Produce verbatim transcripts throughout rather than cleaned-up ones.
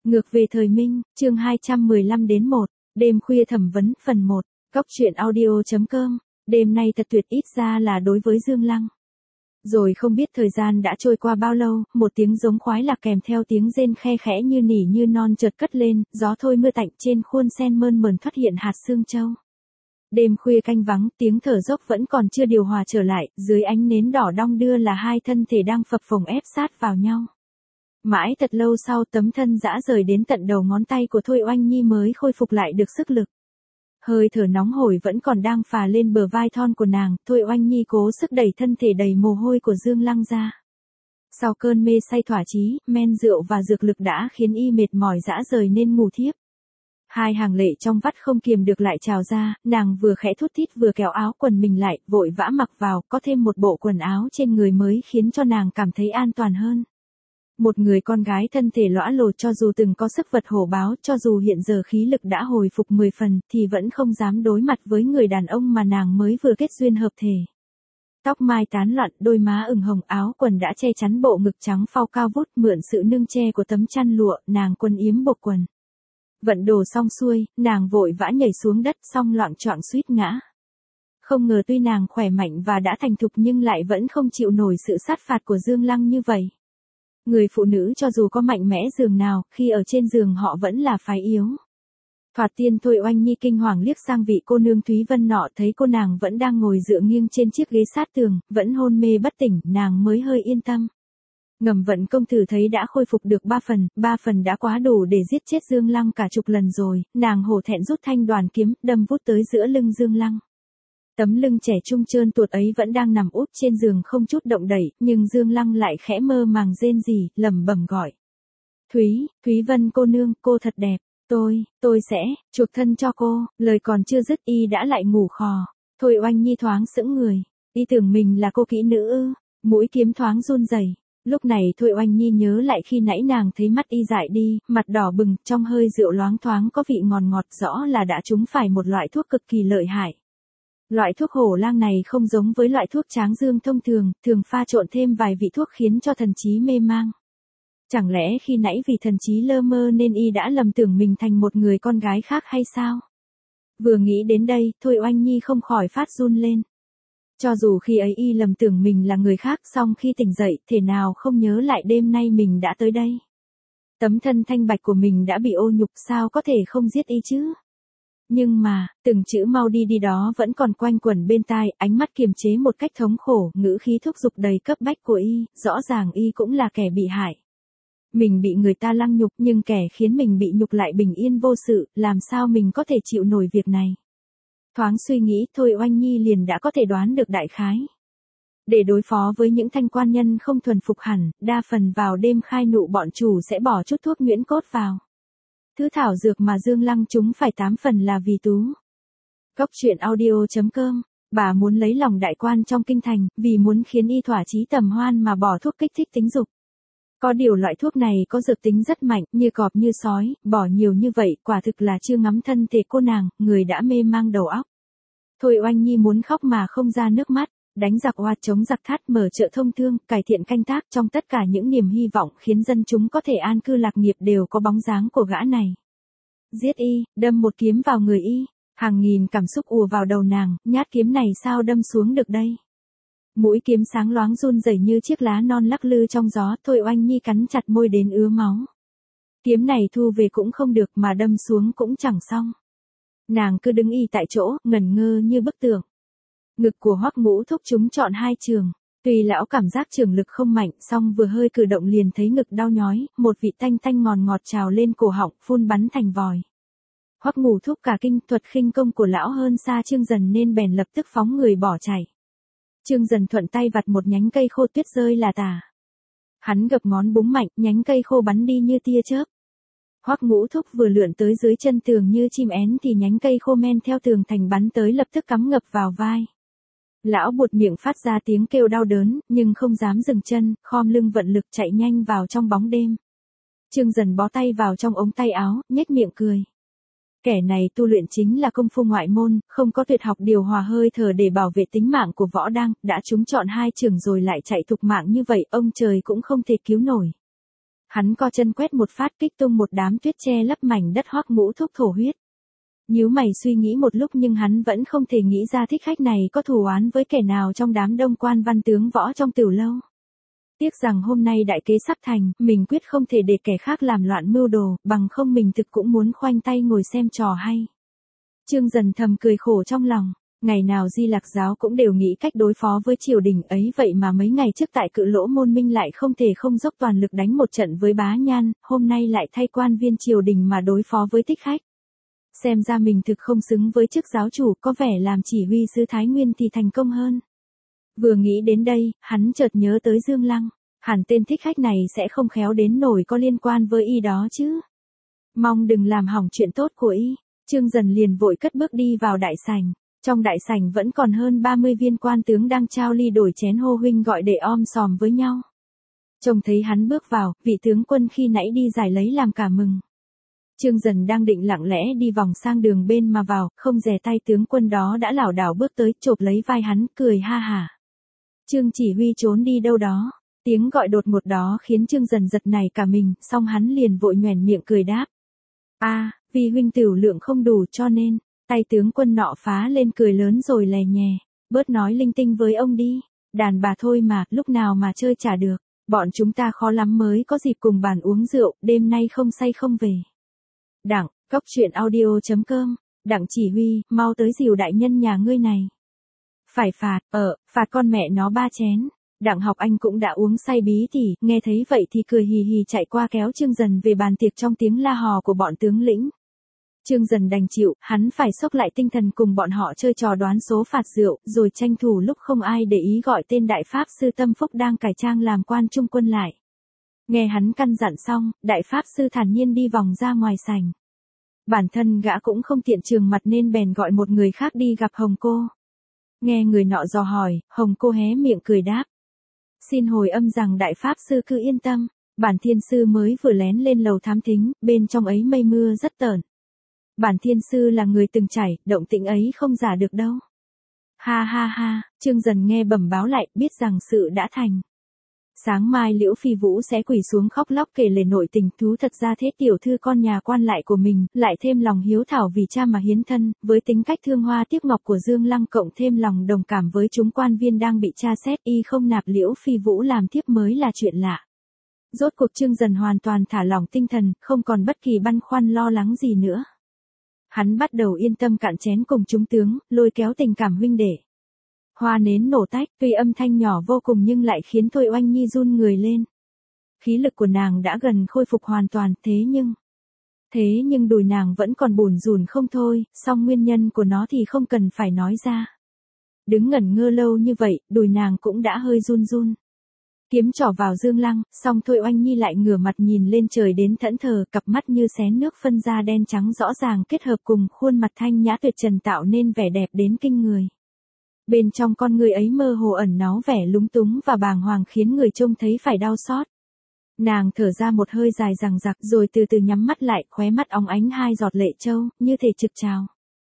Ngược về thời Minh, chương hai trăm mười lăm đến một, đêm khuya thẩm vấn, phần một, Cóc truyện audio chấm com, đêm nay thật tuyệt ít ra là đối với Dương Lăng. Rồi không biết thời gian đã trôi qua bao lâu, một tiếng giống khoái lạc kèm theo tiếng rên khe khẽ như nỉ như non chợt cất lên, gió thôi mưa tạnh trên khuôn sen mơn mởn thoắt hiện hạt sương châu. Đêm khuya canh vắng, tiếng thở dốc vẫn còn chưa điều hòa trở lại, dưới ánh nến đỏ đong đưa là hai thân thể đang phập phồng ép sát vào nhau. Mãi thật lâu sau tấm thân dã rời đến tận đầu ngón tay của Thôi Oanh Nhi mới khôi phục lại được sức lực. Hơi thở nóng hổi vẫn còn đang phà lên bờ vai thon của nàng, Thôi Oanh Nhi cố sức đẩy thân thể đầy mồ hôi của Dương Lăng ra. Sau cơn mê say thỏa chí, men rượu và dược lực đã khiến y mệt mỏi dã rời nên ngủ thiếp. Hai hàng lệ trong vắt không kiềm được lại trào ra, nàng vừa khẽ thút thít vừa kéo áo quần mình lại, vội vã mặc vào, có thêm một bộ quần áo trên người mới khiến cho nàng cảm thấy an toàn hơn. Một người con gái thân thể lõa lồ cho dù từng có sức vật hổ báo, cho dù hiện giờ khí lực đã hồi phục mười phần, thì vẫn không dám đối mặt với người đàn ông mà nàng mới vừa kết duyên hợp thể. Tóc mai tán loạn, đôi má ửng hồng, áo quần đã che chắn bộ ngực trắng phao cao vút, mượn sự nương che của tấm chăn lụa, nàng quần yếm buộc quần. Vận đồ xong xuôi, nàng vội vã nhảy xuống đất xong loạng choạng suýt ngã. Không ngờ tuy nàng khỏe mạnh và đã thành thục nhưng lại vẫn không chịu nổi sự sát phạt của Dương Lăng như vậy. Người phụ nữ cho dù có mạnh mẽ giường nào, khi ở trên giường họ vẫn là phái yếu. Thoạt tiên Thôi Oanh Nhi kinh hoàng liếc sang vị cô nương Thúy Vân nọ, thấy cô nàng vẫn đang ngồi dựa nghiêng trên chiếc ghế sát tường, vẫn hôn mê bất tỉnh, nàng mới hơi yên tâm. Ngầm Vận công tử thấy đã khôi phục được ba phần, ba phần đã quá đủ để giết chết Dương Lăng cả chục lần rồi, nàng hổ thẹn rút thanh đoàn kiếm, đâm vút tới giữa lưng Dương Lăng. Tấm lưng trẻ trung trơn tuột ấy vẫn đang nằm úp trên giường không chút động đậy, nhưng Dương Lăng lại khẽ mơ màng rên rỉ, lẩm bẩm gọi. Thúy, Thúy Vân cô nương, cô thật đẹp, tôi, tôi sẽ, chuộc thân cho cô, lời còn chưa dứt y đã lại ngủ khò. Thôi Oanh Nhi thoáng sững người, y tưởng mình là cô kỹ nữ ư, mũi kiếm thoáng run rẩy. Lúc này Thôi Oanh Nhi nhớ lại khi nãy nàng thấy mắt y dại đi, mặt đỏ bừng, trong hơi rượu loáng thoáng có vị ngọt ngọt, rõ là đã trúng phải một loại thuốc cực kỳ lợi hại. Loại thuốc hổ lang này không giống với loại thuốc tráng dương thông thường, thường pha trộn thêm vài vị thuốc khiến cho thần trí mê mang. Chẳng lẽ khi nãy vì thần trí lơ mơ nên y đã lầm tưởng mình thành một người con gái khác hay sao? Vừa nghĩ đến đây, Thôi Oanh Nhi không khỏi phát run lên. Cho dù khi ấy y lầm tưởng mình là người khác, song khi tỉnh dậy, thể nào không nhớ lại đêm nay mình đã tới đây. Tấm thân thanh bạch của mình đã bị ô nhục, sao có thể không giết y chứ? Nhưng mà, từng chữ mau đi đi đó vẫn còn quanh quẩn bên tai, ánh mắt kiềm chế một cách thống khổ, ngữ khí thúc giục đầy cấp bách của y, rõ ràng y cũng là kẻ bị hại. Mình bị người ta lăng nhục nhưng kẻ khiến mình bị nhục lại bình yên vô sự, làm sao mình có thể chịu nổi việc này? Thoáng suy nghĩ, Thôi Oanh Nhi liền đã có thể đoán được đại khái. Để đối phó với những thanh quan nhân không thuần phục hẳn, đa phần vào đêm khai nụ bọn chủ sẽ bỏ chút thuốc nhuyễn cốt vào. Thứ thảo dược mà Dương Lăng chúng phải tám phần là vì tú. Cóc truyện audio chấm com, bà muốn lấy lòng đại quan trong kinh thành, vì muốn khiến y thỏa chí tầm hoan mà bỏ thuốc kích thích tính dục. Có điều loại thuốc này có dược tính rất mạnh, như cọp như sói, bỏ nhiều như vậy, quả thực là chưa ngắm thân thể cô nàng, người đã mê mang đầu óc. Thôi Oanh Nhi muốn khóc mà không ra nước mắt, đánh giặc oa chống giặc thát, mở chợ thông thương, cải thiện canh tác, trong tất cả những niềm hy vọng khiến dân chúng có thể an cư lạc nghiệp đều có bóng dáng của gã này. Giết y, đâm một kiếm vào người y, hàng nghìn cảm xúc ùa vào đầu nàng, nhát kiếm này sao đâm xuống được đây? Mũi kiếm sáng loáng run rẩy như chiếc lá non lắc lư trong gió, Thôi Oanh Nhi cắn chặt môi đến ứa máu. Kiếm này thu về cũng không được mà đâm xuống cũng chẳng xong. Nàng cứ đứng y tại chỗ, ngẩn ngơ như bức tượng. Ngực của Hoắc Ngũ Thúc chúng chọn hai trường. Tuy lão cảm giác trường lực không mạnh, song vừa hơi cử động liền thấy ngực đau nhói, một vị tanh tanh ngọt ngọt trào lên cổ họng, phun bắn thành vòi. Hoắc Ngũ Thúc cả kinh, thuật khinh công của lão hơn xa Trương Dần nên bèn lập tức phóng người bỏ chạy. Trương Dần thuận tay vặt một nhánh cây khô tuyết rơi là tả. Hắn gập ngón búng mạnh, nhánh cây khô bắn đi như tia chớp. Hoắc Ngũ Thúc vừa lượn tới dưới chân tường như chim én thì nhánh cây khô men theo tường thành bắn tới lập tức cắm ngập vào vai. Lão buột miệng phát ra tiếng kêu đau đớn, nhưng không dám dừng chân, khom lưng vận lực chạy nhanh vào trong bóng đêm. Trương Dần bó tay vào trong ống tay áo, nhếch miệng cười. Kẻ này tu luyện chính là công phu ngoại môn, không có tuyệt học điều hòa hơi thở để bảo vệ tính mạng của võ đang, đã trúng chọn hai trường rồi lại chạy thục mạng như vậy, ông trời cũng không thể cứu nổi. Hắn co chân quét một phát kích tung một đám tuyết che lấp mảnh đất Hoắc Ngũ Thúc thổ huyết. Nhíu mày suy nghĩ một lúc nhưng hắn vẫn không thể nghĩ ra thích khách này có thù oán với kẻ nào trong đám đông quan văn tướng võ trong Tửu Lâu. Tiếc rằng hôm nay đại kế sắp thành, mình quyết không thể để kẻ khác làm loạn mưu đồ, bằng không mình thực cũng muốn khoanh tay ngồi xem trò hay. Trương Dần thầm cười khổ trong lòng, ngày nào Di Lặc giáo cũng đều nghĩ cách đối phó với triều đình ấy, vậy mà mấy ngày trước tại Cự Lỗ Môn Minh lại không thể không dốc toàn lực đánh một trận với Bá Nhan, hôm nay lại thay quan viên triều đình mà đối phó với thích khách. Xem ra mình thực không xứng với chức giáo chủ, có vẻ làm chỉ huy sứ Thái Nguyên thì thành công hơn. Vừa nghĩ đến đây, hắn chợt nhớ tới Dương Lăng, hẳn tên thích khách này sẽ không khéo đến nổi có liên quan với y đó chứ. Mong đừng làm hỏng chuyện tốt của y. Trương Dần liền vội cất bước đi vào đại sảnh. Trong đại sảnh vẫn còn hơn ba mươi viên quan tướng đang trao ly đổi chén hô huynh gọi đệ om sòm với nhau. Trông thấy hắn bước vào, vị tướng quân khi nãy đi giải lấy làm cả mừng. Trương Dần đang định lặng lẽ đi vòng sang đường bên mà vào, không dè tay tướng quân đó đã lảo đảo bước tới, chộp lấy vai hắn, cười ha hả. Trương chỉ huy trốn đi đâu đó. Tiếng gọi đột ngột đó khiến Trương Dần giật nảy cả mình, xong hắn liền vội nhoẻn miệng cười đáp. A, à, vì huynh tửu lượng không đủ cho nên, tay tướng quân nọ phá lên cười lớn rồi lè nhè. Bớt nói linh tinh với ông đi, đàn bà thôi mà, lúc nào mà chơi chả được. Bọn chúng ta khó lắm mới có dịp cùng bàn uống rượu, đêm nay không say không về. Đặng, cốc truyện audio chấm com, Đặng chỉ huy, mau tới dìu đại nhân nhà ngươi này. Phải phạt, ờ, phạt con mẹ nó ba chén. Đặng Học Anh cũng đã uống say bí tỉ, nghe thấy vậy thì cười hì hì chạy qua kéo Trương Dần về bàn tiệc trong tiếng la hò của bọn tướng lĩnh. Trương Dần đành chịu, hắn phải xốc lại tinh thần cùng bọn họ chơi trò đoán số phạt rượu, rồi tranh thủ lúc không ai để ý gọi tên đại pháp sư Tâm Phúc đang cải trang làm quan trung quân lại. Nghe hắn căn dặn xong, đại pháp sư thản nhiên đi vòng ra ngoài sảnh. Bản thân gã cũng không tiện trường mặt nên bèn gọi một người khác đi gặp Hồng cô. Nghe người nọ dò hỏi, Hồng cô hé miệng cười đáp. Xin hồi âm rằng đại pháp sư cứ yên tâm, bản thiên sư mới vừa lén lên lầu thám thính, bên trong ấy mây mưa rất tởn. Bản thiên sư là người từng trải, động tĩnh ấy không giả được đâu. Ha ha ha, Trương Dần nghe bẩm báo lại, biết rằng sự đã thành. Sáng mai Liễu Phi Vũ sẽ quỳ xuống khóc lóc kể lể nội tình, thú thật ra thế tiểu thư con nhà quan lại của mình, lại thêm lòng hiếu thảo vì cha mà hiến thân, với tính cách thương hoa tiếc ngọc của Dương Lăng cộng thêm lòng đồng cảm với chúng quan viên đang bị tra xét, y không nạp Liễu Phi Vũ làm thiếp mới là chuyện lạ. Rốt cuộc Trương Dần hoàn toàn thả lỏng tinh thần, không còn bất kỳ băn khoăn lo lắng gì nữa. Hắn bắt đầu yên tâm cạn chén cùng chúng tướng, lôi kéo tình cảm huynh đệ. Hoa nến nổ tách, tuy âm thanh nhỏ vô cùng nhưng lại khiến Thôi Oanh Nhi run người lên. Khí lực của nàng đã gần khôi phục hoàn toàn, thế nhưng... Thế nhưng đùi nàng vẫn còn bủn rủn không thôi, song nguyên nhân của nó thì không cần phải nói ra. Đứng ngẩn ngơ lâu như vậy, đùi nàng cũng đã hơi run run. Kiếm trỏ vào Dương Lăng, song Thôi Oanh Nhi lại ngửa mặt nhìn lên trời đến thẫn thờ, cặp mắt như xé nước phân ra đen trắng rõ ràng kết hợp cùng khuôn mặt thanh nhã tuyệt trần tạo nên vẻ đẹp đến kinh người. Bên trong con người ấy mơ hồ ẩn náu vẻ lúng túng và bàng hoàng khiến người trông thấy phải đau xót. Nàng thở ra một hơi dài dằng dặc rồi từ từ nhắm mắt lại, khóe mắt óng ánh hai giọt lệ trâu, như thể trực trào.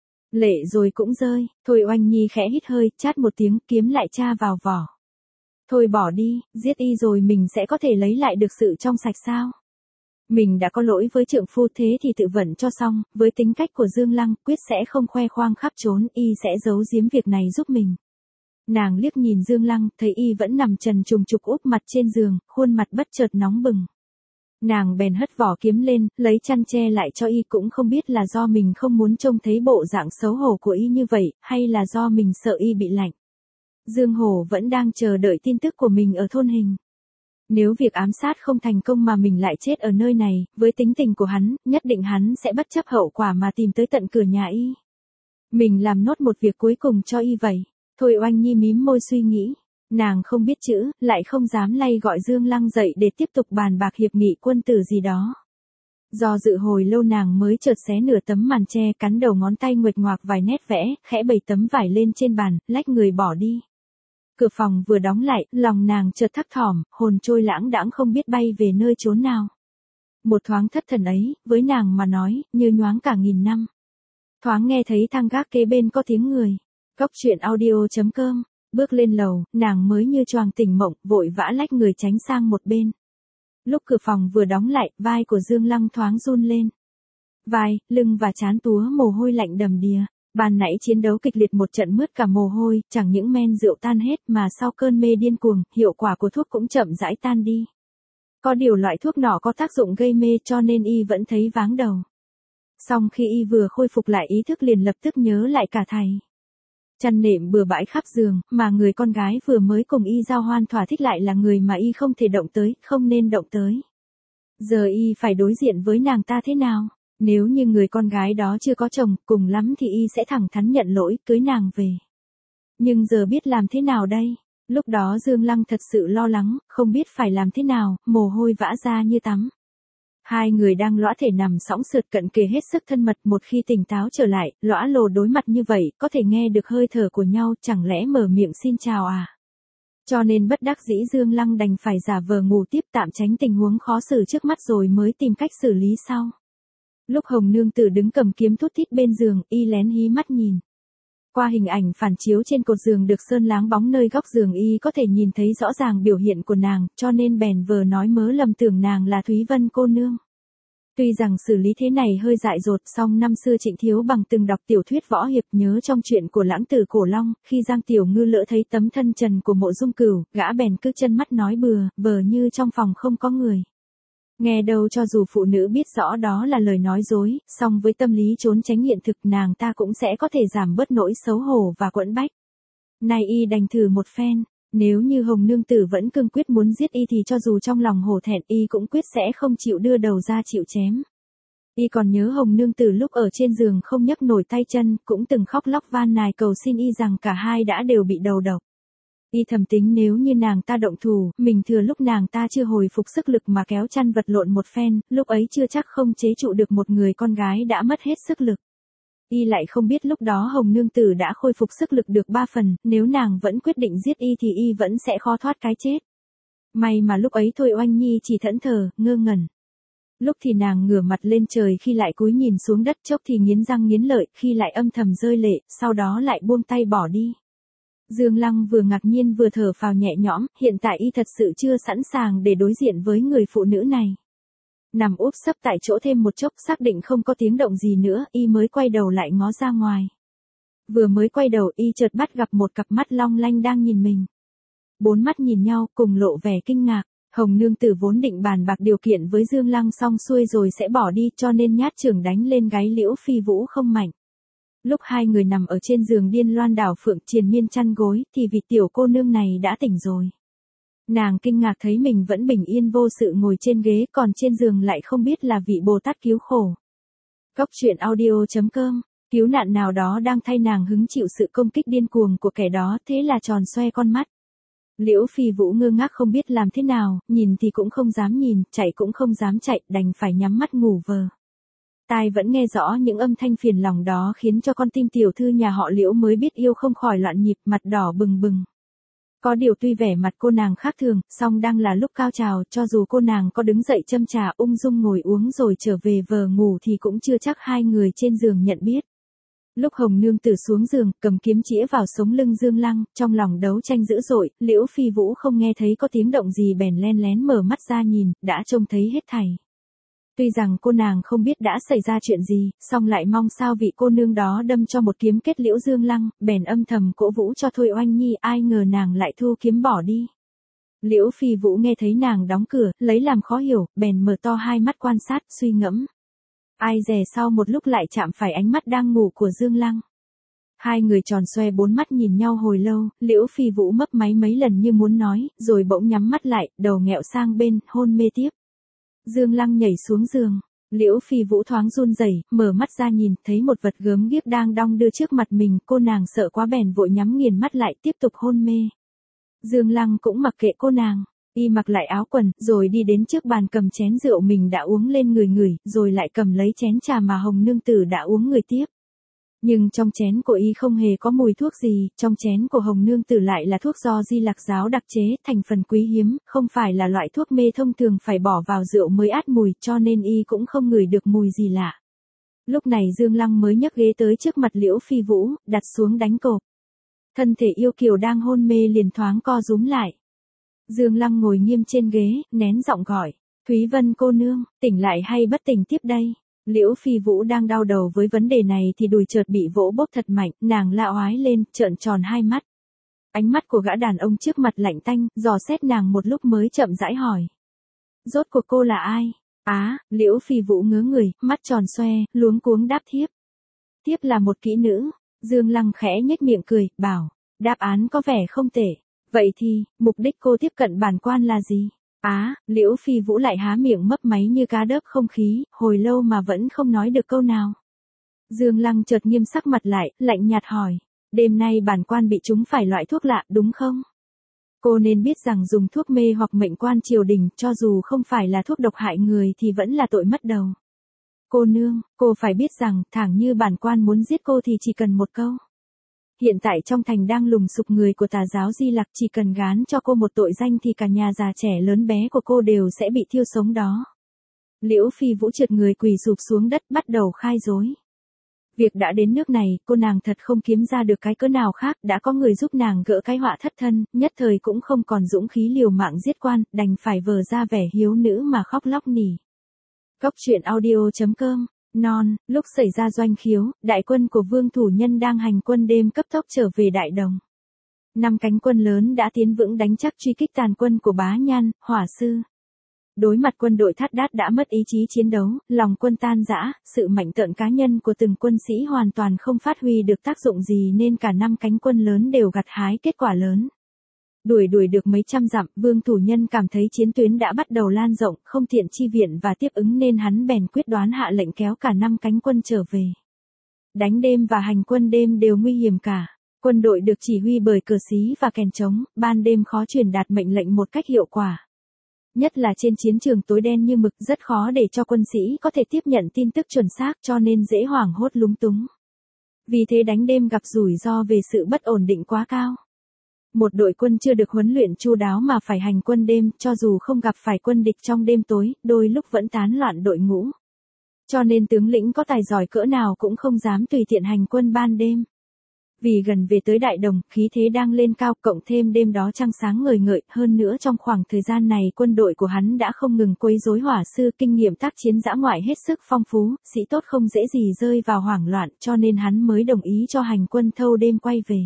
Lệ rồi cũng rơi, Thôi Oanh Nhi khẽ hít hơi, chát một tiếng, kiếm lại tra vào vỏ. Thôi bỏ đi, giết y rồi mình sẽ có thể lấy lại được sự trong sạch sao? Mình đã có lỗi với trượng phu thế thì tự vận cho xong, với tính cách của Dương Lăng, quyết sẽ không khoe khoang khắp trốn, y sẽ giấu giếm việc này giúp mình. Nàng liếc nhìn Dương Lăng, thấy y vẫn nằm trần trùng trục úp mặt trên giường, khuôn mặt bất chợt nóng bừng. Nàng bèn hất vỏ kiếm lên, lấy chăn che lại cho y, cũng không biết là do mình không muốn trông thấy bộ dạng xấu hổ của y như vậy, hay là do mình sợ y bị lạnh. Dương Hổ vẫn đang chờ đợi tin tức của mình ở thôn Hình. Nếu việc ám sát không thành công mà mình lại chết ở nơi này, với tính tình của hắn, nhất định hắn sẽ bất chấp hậu quả mà tìm tới tận cửa nhà y. Mình làm nốt một việc cuối cùng cho y vậy. Thôi Oanh Nhi mím môi suy nghĩ. Nàng không biết chữ, lại không dám lay gọi Dương Lăng dậy để tiếp tục bàn bạc hiệp nghị quân tử gì đó. Do dự hồi lâu nàng mới chợt xé nửa tấm màn tre, cắn đầu ngón tay nguệch ngoạc vài nét vẽ, khẽ bày tấm vải lên trên bàn, lách người bỏ đi. Cửa phòng vừa đóng lại, lòng nàng chợt thấp thỏm, hồn trôi lãng đãng không biết bay về nơi chốn nào. Một thoáng thất thần ấy, với nàng mà nói, như nhoáng cả nghìn năm. Thoáng nghe thấy thang gác kế bên có tiếng người. Cốc truyện audio chấm com, bước lên lầu, nàng mới như choàng tỉnh mộng, vội vã lách người tránh sang một bên. Lúc cửa phòng vừa đóng lại, vai của Dương Lăng thoáng run lên. Vai, lưng và trán túa mồ hôi lạnh đầm đìa. Ban nãy chiến đấu kịch liệt một trận mướt cả mồ hôi, chẳng những men rượu tan hết mà sau cơn mê điên cuồng, hiệu quả của thuốc cũng chậm rãi tan đi. Có điều loại thuốc nọ có tác dụng gây mê cho nên y vẫn thấy váng đầu. Xong khi y vừa khôi phục lại ý thức liền lập tức nhớ lại cả thầy. Chăn nệm bừa bãi khắp giường, mà người con gái vừa mới cùng y giao hoan thỏa thích lại là người mà y không thể động tới, không nên động tới. Giờ y phải đối diện với nàng ta thế nào? Nếu như người con gái đó chưa có chồng, cùng lắm thì y sẽ thẳng thắn nhận lỗi, cưới nàng về. Nhưng giờ biết làm thế nào đây? Lúc đó Dương Lăng thật sự lo lắng, không biết phải làm thế nào, mồ hôi vã ra như tắm. Hai người đang lõa thể nằm sõng sượt cận kề hết sức thân mật, một khi tỉnh táo trở lại, lõa lồ đối mặt như vậy, có thể nghe được hơi thở của nhau, chẳng lẽ mở miệng xin chào à? Cho nên bất đắc dĩ Dương Lăng đành phải giả vờ ngủ tiếp tạm tránh tình huống khó xử trước mắt rồi mới tìm cách xử lý sau. Lúc Hồng Nương Tử đứng cầm kiếm thút thít bên giường, y lén hí mắt nhìn. Qua hình ảnh phản chiếu trên cột giường được sơn láng bóng nơi góc giường y có thể nhìn thấy rõ ràng biểu hiện của nàng, cho nên bèn vờ nói mớ lầm tưởng nàng là Thúy Vân cô nương. Tuy rằng xử lý thế này hơi dại dột, song năm xưa Trịnh Thiếu Bằng từng đọc tiểu thuyết võ hiệp nhớ trong chuyện của lãng tử Cổ Long, khi Giang Tiểu Ngư lỡ thấy tấm thân trần của Mộ Dung Cửu, gã bèn cứ chân mắt nói bừa, vờ như trong phòng không có người. Nghe đâu cho dù phụ nữ biết rõ đó là lời nói dối, song với tâm lý trốn tránh hiện thực nàng ta cũng sẽ có thể giảm bớt nỗi xấu hổ và quẫn bách. Nay y đành thử một phen, nếu như Hồng Nương Tử vẫn cương quyết muốn giết y thì cho dù trong lòng hổ thẹn y cũng quyết sẽ không chịu đưa đầu ra chịu chém. Y còn nhớ Hồng Nương Tử lúc ở trên giường không nhấc nổi tay chân, cũng từng khóc lóc van nài cầu xin y rằng cả hai đã đều bị đầu độc. Y thầm tính nếu như nàng ta động thủ, mình thừa lúc nàng ta chưa hồi phục sức lực mà kéo chăn vật lộn một phen, lúc ấy chưa chắc không chế trụ được một người con gái đã mất hết sức lực. Y lại không biết lúc đó Hồng Nương Tử đã khôi phục sức lực được ba phần, nếu nàng vẫn quyết định giết y thì y vẫn sẽ khó thoát cái chết. May mà lúc ấy Thôi Oanh Nhi chỉ thẫn thờ, ngơ ngẩn. Lúc thì nàng ngửa mặt lên trời, khi lại cúi nhìn xuống đất, chốc thì nghiến răng nghiến lợi, khi lại âm thầm rơi lệ, sau đó lại buông tay bỏ đi. Dương Lăng vừa ngạc nhiên vừa thở phào nhẹ nhõm, hiện tại y thật sự chưa sẵn sàng để đối diện với người phụ nữ này. Nằm úp sấp tại chỗ thêm một chốc xác định không có tiếng động gì nữa, y mới quay đầu lại ngó ra ngoài. Vừa mới quay đầu y chợt bắt gặp một cặp mắt long lanh đang nhìn mình. Bốn mắt nhìn nhau cùng lộ vẻ kinh ngạc. Hồng Nương Tử vốn định bàn bạc điều kiện với Dương Lăng xong xuôi rồi sẽ bỏ đi, cho nên nhát chưởng đánh lên gáy Liễu Phi Vũ không mạnh. Lúc hai người nằm ở trên giường điên loan đảo phượng triền miên chăn gối thì vị tiểu cô nương này đã tỉnh rồi. Nàng kinh ngạc thấy mình vẫn bình yên vô sự ngồi trên ghế, còn trên giường lại không biết là vị Bồ Tát cứu khổ. Góc truyện audio chấm com, cứu nạn nào đó đang thay nàng hứng chịu sự công kích điên cuồng của kẻ đó, thế là tròn xoe con mắt. Liễu Phi Vũ ngơ ngác không biết làm thế nào, nhìn thì cũng không dám nhìn, chạy cũng không dám chạy, đành phải nhắm mắt ngủ vờ. Tai vẫn nghe rõ những âm thanh phiền lòng đó khiến cho con tim tiểu thư nhà họ Liễu mới biết yêu không khỏi loạn nhịp, mặt đỏ bừng bừng. Có điều tuy vẻ mặt cô nàng khác thường, song đang là lúc cao trào, cho dù cô nàng có đứng dậy châm trà ung dung ngồi uống rồi trở về vờ ngủ thì cũng chưa chắc hai người trên giường nhận biết. Lúc Hồng Nương Tử xuống giường, cầm kiếm chĩa vào sống lưng Dương Lăng, trong lòng đấu tranh dữ dội, Liễu Phi Vũ không nghe thấy có tiếng động gì bèn len lén mở mắt ra nhìn, đã trông thấy hết thảy. Tuy rằng cô nàng không biết đã xảy ra chuyện gì, song lại mong sao vị cô nương đó đâm cho một kiếm kết liễu Dương Lăng, bèn âm thầm cổ vũ cho Thôi Oanh Nhi, ai ngờ nàng lại thu kiếm bỏ đi. Liễu Phi Vũ nghe thấy nàng đóng cửa, lấy làm khó hiểu, bèn mở to hai mắt quan sát, suy ngẫm. Ai dè sau một lúc lại chạm phải ánh mắt đang ngủ của Dương Lăng. Hai người tròn xoe bốn mắt nhìn nhau hồi lâu, Liễu Phi Vũ mấp máy mấy lần như muốn nói, rồi bỗng nhắm mắt lại, đầu nghẹo sang bên, hôn mê tiếp. Dương Lăng nhảy xuống giường, Liễu Phi Vũ thoáng run rẩy, mở mắt ra nhìn, thấy một vật gớm ghiếc đang đong đưa trước mặt mình, cô nàng sợ quá bèn vội nhắm nghiền mắt lại, tiếp tục hôn mê. Dương Lăng cũng mặc kệ cô nàng, y mặc lại áo quần, rồi đi đến trước bàn cầm chén rượu mình đã uống lên người ngửi, rồi lại cầm lấy chén trà mà Hồng Nương Tử đã uống người tiếp. Nhưng trong chén của y không hề có mùi thuốc gì, trong chén của Hồng Nương Tử lại là thuốc do Di Lạc giáo đặc chế, thành phần quý hiếm, không phải là loại thuốc mê thông thường phải bỏ vào rượu mới át mùi, cho nên y cũng không ngửi được mùi gì lạ. Lúc này Dương Lăng mới nhấc ghế tới trước mặt Liễu Phi Vũ, đặt xuống đánh cộp. Thân thể yêu kiều đang hôn mê liền thoáng co rúm lại. Dương Lăng ngồi nghiêm trên ghế, nén giọng gọi, Thúy Vân cô nương, tỉnh lại hay bất tỉnh tiếp đây? Liễu Phi Vũ đang đau đầu với vấn đề này thì đùi chợt bị vỗ bốp thật mạnh, nàng la oái lên, trợn tròn hai mắt. Ánh mắt của gã đàn ông trước mặt lạnh tanh, dò xét nàng một lúc mới chậm rãi hỏi. Rốt cuộc cô là ai? Á, Liễu Phi Vũ ngớ người, mắt tròn xoe, luống cuống đáp thiếp. Thiếp là một kỹ nữ. Dương Lăng khẽ nhếch miệng cười, bảo, đáp án có vẻ không tệ. Vậy thì, mục đích cô tiếp cận bản quan là gì? Á, Liễu Phi Vũ lại há miệng mấp máy như cá đớp không khí, hồi lâu mà vẫn không nói được câu nào. Dương Lăng chợt nghiêm sắc mặt lại, lạnh nhạt hỏi, đêm nay bản quan bị trúng phải loại thuốc lạ, đúng không? Cô nên biết rằng dùng thuốc mê hoặc mệnh quan triều đình, cho dù không phải là thuốc độc hại người thì vẫn là tội mất đầu. Cô nương, cô phải biết rằng, thẳng như bản quan muốn giết cô thì chỉ cần một câu. Hiện tại trong thành đang lùng sục người của tà giáo Di Lặc, chỉ cần gán cho cô một tội danh thì cả nhà già trẻ lớn bé của cô đều sẽ bị thiêu sống đó. Liễu Phi Vũ trượt người quỳ sụp xuống đất bắt đầu khai dối. Việc đã đến nước này, cô nàng thật không kiếm ra được cái cớ nào khác, đã có người giúp nàng gỡ cái họa thất thân, nhất thời cũng không còn dũng khí liều mạng giết quan, đành phải vờ ra vẻ hiếu nữ mà khóc lóc nỉ. Cốc truyện audio chấm com. Non, lúc xảy ra doanh khiếu, đại quân của Vương Thủ Nhân đang hành quân đêm cấp tốc trở về Đại Đồng. Năm cánh quân lớn đã tiến vững đánh chắc truy kích tàn quân của Bá Nhan, Hỏa Sư. Đối mặt quân đội Thát Đát đã mất ý chí chiến đấu, lòng quân tan rã, sự mạnh tợn cá nhân của từng quân sĩ hoàn toàn không phát huy được tác dụng gì nên cả năm cánh quân lớn đều gặt hái kết quả lớn. Đuổi đuổi được mấy trăm dặm, Vương Thủ Nhân cảm thấy chiến tuyến đã bắt đầu lan rộng, không tiện chi viện và tiếp ứng nên hắn bèn quyết đoán hạ lệnh kéo cả năm cánh quân trở về. Đánh đêm và hành quân đêm đều nguy hiểm cả. Quân đội được chỉ huy bởi cờ xí và kèn trống, ban đêm khó truyền đạt mệnh lệnh một cách hiệu quả. Nhất là trên chiến trường tối đen như mực, rất khó để cho quân sĩ có thể tiếp nhận tin tức chuẩn xác, cho nên dễ hoảng hốt lúng túng. Vì thế đánh đêm gặp rủi ro về sự bất ổn định quá cao. Một đội quân chưa được huấn luyện chu đáo mà phải hành quân đêm, cho dù không gặp phải quân địch trong đêm tối, đôi lúc vẫn tán loạn đội ngũ. Cho nên tướng lĩnh có tài giỏi cỡ nào cũng không dám tùy tiện hành quân ban đêm. Vì gần về tới Đại Đồng, khí thế đang lên cao, cộng thêm đêm đó trăng sáng ngời ngợi, hơn nữa trong khoảng thời gian này quân đội của hắn đã không ngừng quấy rối Hỏa Sư, kinh nghiệm tác chiến dã ngoại hết sức phong phú, sĩ tốt không dễ gì rơi vào hoảng loạn, cho nên hắn mới đồng ý cho hành quân thâu đêm quay về.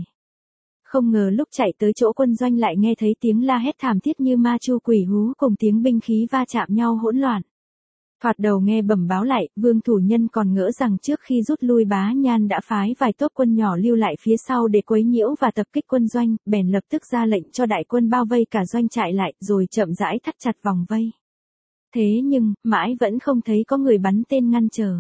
Không ngờ lúc chạy tới chỗ quân doanh lại nghe thấy tiếng la hét thảm thiết như ma chu quỷ hú cùng tiếng binh khí va chạm nhau hỗn loạn. Thoạt đầu nghe bẩm báo lại, Vương Thủ Nhân còn ngỡ rằng trước khi rút lui Bá Nhan đã phái vài tốp quân nhỏ lưu lại phía sau để quấy nhiễu và tập kích quân doanh, bèn lập tức ra lệnh cho đại quân bao vây cả doanh trại lại, rồi chậm rãi thắt chặt vòng vây. Thế nhưng, mãi vẫn không thấy có người bắn tên ngăn trở.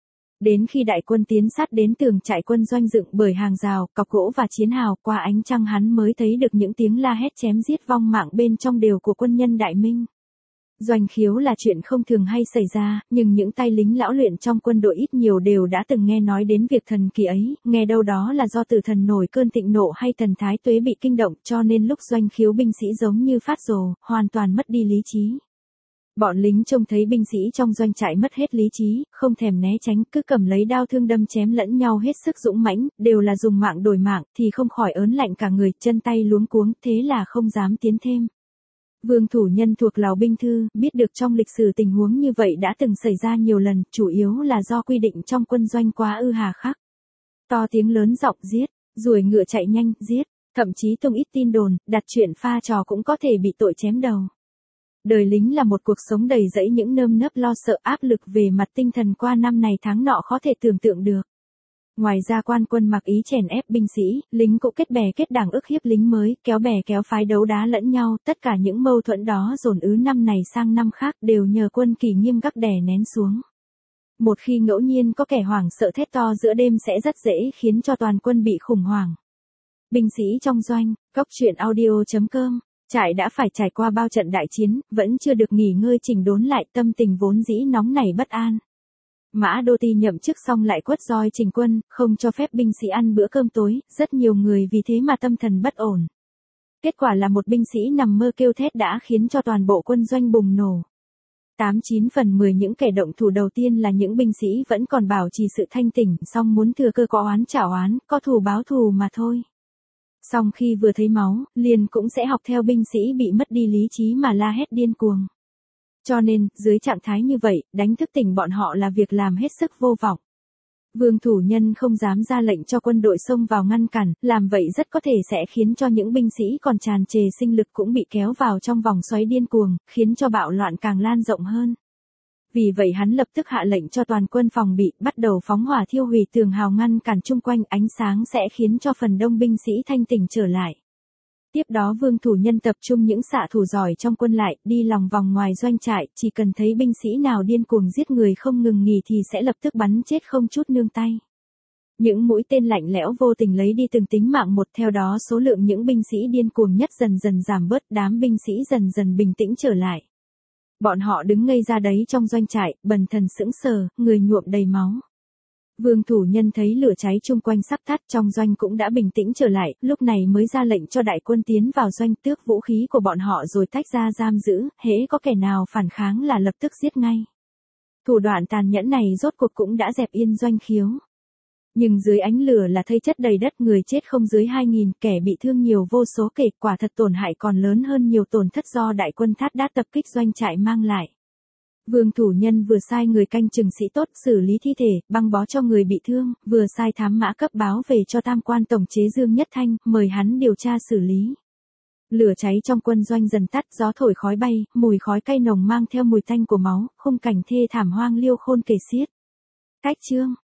Đến khi đại quân tiến sát đến tường trại quân doanh dựng bởi hàng rào, cọc gỗ và chiến hào, qua ánh trăng hắn mới thấy được những tiếng la hét chém giết vong mạng bên trong đều của quân nhân Đại Minh. Doanh khiếu là chuyện không thường hay xảy ra, nhưng những tay lính lão luyện trong quân đội ít nhiều đều đã từng nghe nói đến việc thần kỳ ấy, nghe đâu đó là do tử thần nổi cơn thịnh nộ hay thần thái tuế bị kinh động, cho nên lúc doanh khiếu binh sĩ giống như phát rồ, hoàn toàn mất đi lý trí. Bọn lính trông thấy binh sĩ trong doanh trại mất hết lý trí, không thèm né tránh, cứ cầm lấy đao thương đâm chém lẫn nhau hết sức dũng mãnh, đều là dùng mạng đổi mạng, thì không khỏi ớn lạnh cả người, chân tay luống cuống, thế là không dám tiến thêm. Vương Thủ Nhân thuộc Lào binh thư, biết được trong lịch sử tình huống như vậy đã từng xảy ra nhiều lần, chủ yếu là do quy định trong quân doanh quá ư hà khắc. To tiếng lớn giọng giết, ruồi ngựa chạy nhanh, giết, thậm chí tung ít tin đồn, đặt chuyện pha trò cũng có thể bị tội chém đầu. Đời lính là một cuộc sống đầy rẫy những nơm nớp lo sợ, áp lực về mặt tinh thần qua năm này tháng nọ khó thể tưởng tượng được. Ngoài ra quan quân mặc ý chèn ép binh sĩ, lính cũng kết bè kết đảng ức hiếp lính mới, kéo bè kéo phái đấu đá lẫn nhau, tất cả những mâu thuẫn đó dồn ứ năm này sang năm khác đều nhờ quân kỷ nghiêm gác đè nén xuống. Một khi ngẫu nhiên có kẻ hoảng sợ thét to giữa đêm sẽ rất dễ khiến cho toàn quân bị khủng hoảng. Binh sĩ trong doanh, cốc truyện audio chấm com. Trại đã phải trải qua bao trận đại chiến, vẫn chưa được nghỉ ngơi chỉnh đốn lại, tâm tình vốn dĩ nóng nảy bất an. Mã Đô Ti nhậm chức xong lại quất roi chỉnh quân, không cho phép binh sĩ ăn bữa cơm tối, rất nhiều người vì thế mà tâm thần bất ổn. Kết quả là một binh sĩ nằm mơ kêu thét đã khiến cho toàn bộ quân doanh bùng nổ. Tám chín phần mười những kẻ động thủ đầu tiên là những binh sĩ vẫn còn bảo trì sự thanh tỉnh, song muốn thừa cơ có oán trả oán, có thù báo thù mà thôi. Song khi vừa thấy máu, liền cũng sẽ học theo binh sĩ bị mất đi lý trí mà la hét điên cuồng. Cho nên, dưới trạng thái như vậy, đánh thức tỉnh bọn họ là việc làm hết sức vô vọng. Vương thủ nhân không dám ra lệnh cho quân đội xông vào ngăn cản, làm vậy rất có thể sẽ khiến cho những binh sĩ còn tràn trề sinh lực cũng bị kéo vào trong vòng xoáy điên cuồng, khiến cho bạo loạn càng lan rộng hơn. Vì vậy hắn lập tức hạ lệnh cho toàn quân phòng bị, bắt đầu phóng hỏa thiêu hủy tường hào ngăn cản chung quanh, ánh sáng sẽ khiến cho phần đông binh sĩ thanh tỉnh trở lại. Tiếp đó Vương thủ nhân tập trung những xạ thủ giỏi trong quân lại, đi lòng vòng ngoài doanh trại, chỉ cần thấy binh sĩ nào điên cuồng giết người không ngừng nghỉ thì sẽ lập tức bắn chết không chút nương tay. Những mũi tên lạnh lẽo vô tình lấy đi từng tính mạng một, theo đó số lượng những binh sĩ điên cuồng nhất dần dần giảm bớt, đám binh sĩ dần dần bình tĩnh trở lại. Bọn họ đứng ngây ra đấy trong doanh trại, bần thần sững sờ, người nhuộm đầy máu. Vương thủ nhân thấy lửa cháy chung quanh sắp tắt, trong doanh cũng đã bình tĩnh trở lại, lúc này mới ra lệnh cho đại quân tiến vào doanh, tước vũ khí của bọn họ rồi tách ra giam giữ, hễ có kẻ nào phản kháng là lập tức giết ngay. Thủ đoạn tàn nhẫn này rốt cuộc cũng đã dẹp yên doanh khiếu. Nhưng dưới ánh lửa là thây chất đầy đất, người chết không dưới hai nghìn, kẻ bị thương nhiều vô số kể, quả thật tổn hại còn lớn hơn nhiều tổn thất do đại quân Thát Đát tập kích doanh trại mang lại. Vương thủ nhân vừa sai người canh chừng sĩ tốt, xử lý thi thể, băng bó cho người bị thương, vừa sai thám mã cấp báo về cho tam quan tổng chế Dương Nhất Thanh, mời hắn điều tra xử lý. Lửa cháy trong quân doanh dần tắt, gió thổi khói bay, mùi khói cay nồng mang theo mùi tanh của máu, khung cảnh thê thảm hoang liêu khôn kể xiết. Cách chương